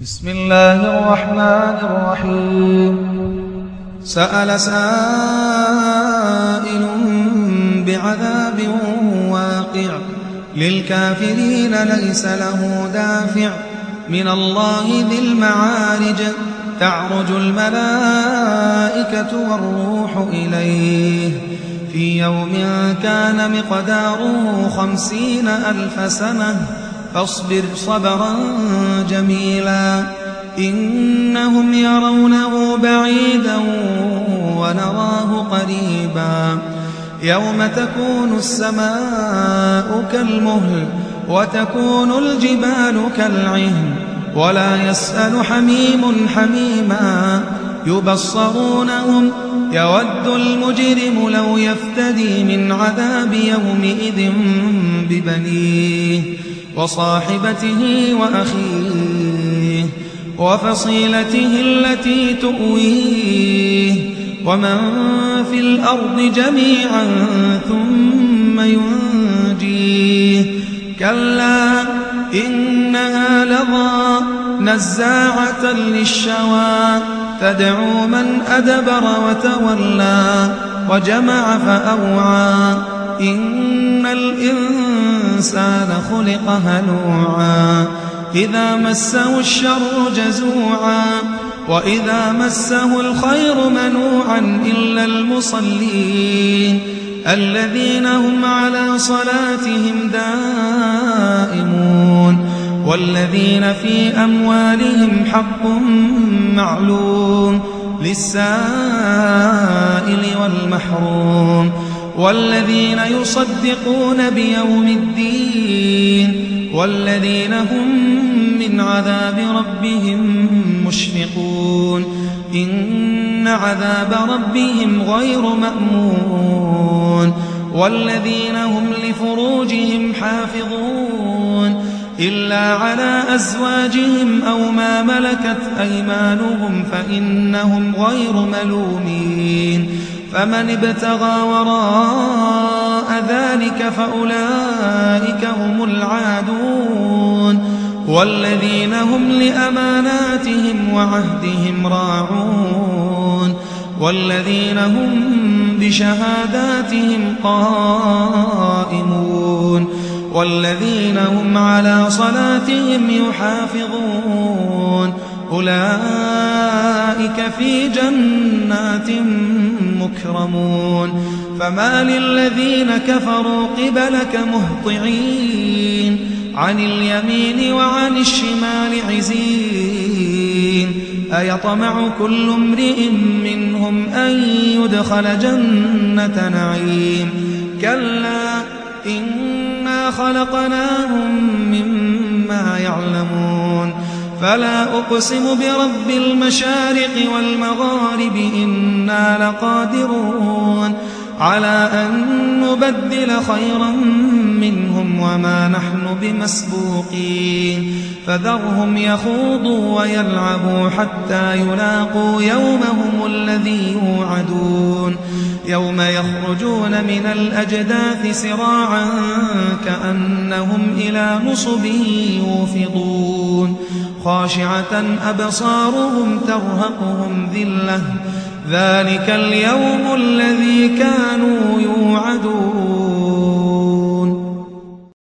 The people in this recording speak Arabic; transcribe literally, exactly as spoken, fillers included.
بسم الله الرحمن الرحيم. سأل سائل بعذاب واقع للكافرين ليس له دافع من الله ذي المعارج تعرج الملائكة والروح إليه في يوم كان مقداره خمسين ألف سنة فاصبر صبرا جميلا إنهم يرونه بعيدا ونراه قريبا يوم تكون السماء كالمهل وتكون الجبال كالعهن ولا يسأل حميم حميما يبصرونهم يود المجرم لو يفتدي من عذاب يومئذ ببنيه وصاحبته وأخيه وفصيلته التي تؤويه ومن في الأرض جميعا ثم ينجيه كلا إنها لظى نزاعة للشوى تدعو من أدبر وتولى وجمع فأوعى إن الإنسان خلق هلوعا إذا مسه الشر جزوعا وإذا مسه الخير منوعا إلا المصلين الذين هم على صلاتهم دائمون والذين في أموالهم حق معلوم للسائل والمحروم والذين يصدقون بيوم الدين والذين هم من عذاب ربهم مشفقون إن عذاب ربهم غير مأمون والذين هم لفروجهم حافظون إلا على أزواجهم أو ما ملكت أيمانهم فإنهم غير ملومين فمن ابتغى وراء ذلك فأولئك هم العادون والذين هم لأماناتهم وعهدهم راعون والذين هم بشهاداتهم قائمون والذين هم على صلاتهم يحافظون أولئك في جنات مكرمون فما للذين كفروا قبلك مهطعين عن اليمين وعن الشمال عزين أيطمع كل امرئ منهم أن يدخل جنة نعيم كلا إنا خلقناهم مما يعلمون فلا أقسم برب المشارق والمغارب إنا لقادرون على أن نبدل خيرا منهم وما نحن بمسبوقين فذرهم يخوضوا ويلعبوا حتى يلاقوا يومهم الذي يوعدون يوم يخرجون من الأجداث سراعا كأنهم إلى نصب يوفضون خاشعة أبصارهم ترهقهم ذلة ذلك اليوم الذي كانوا يوعدون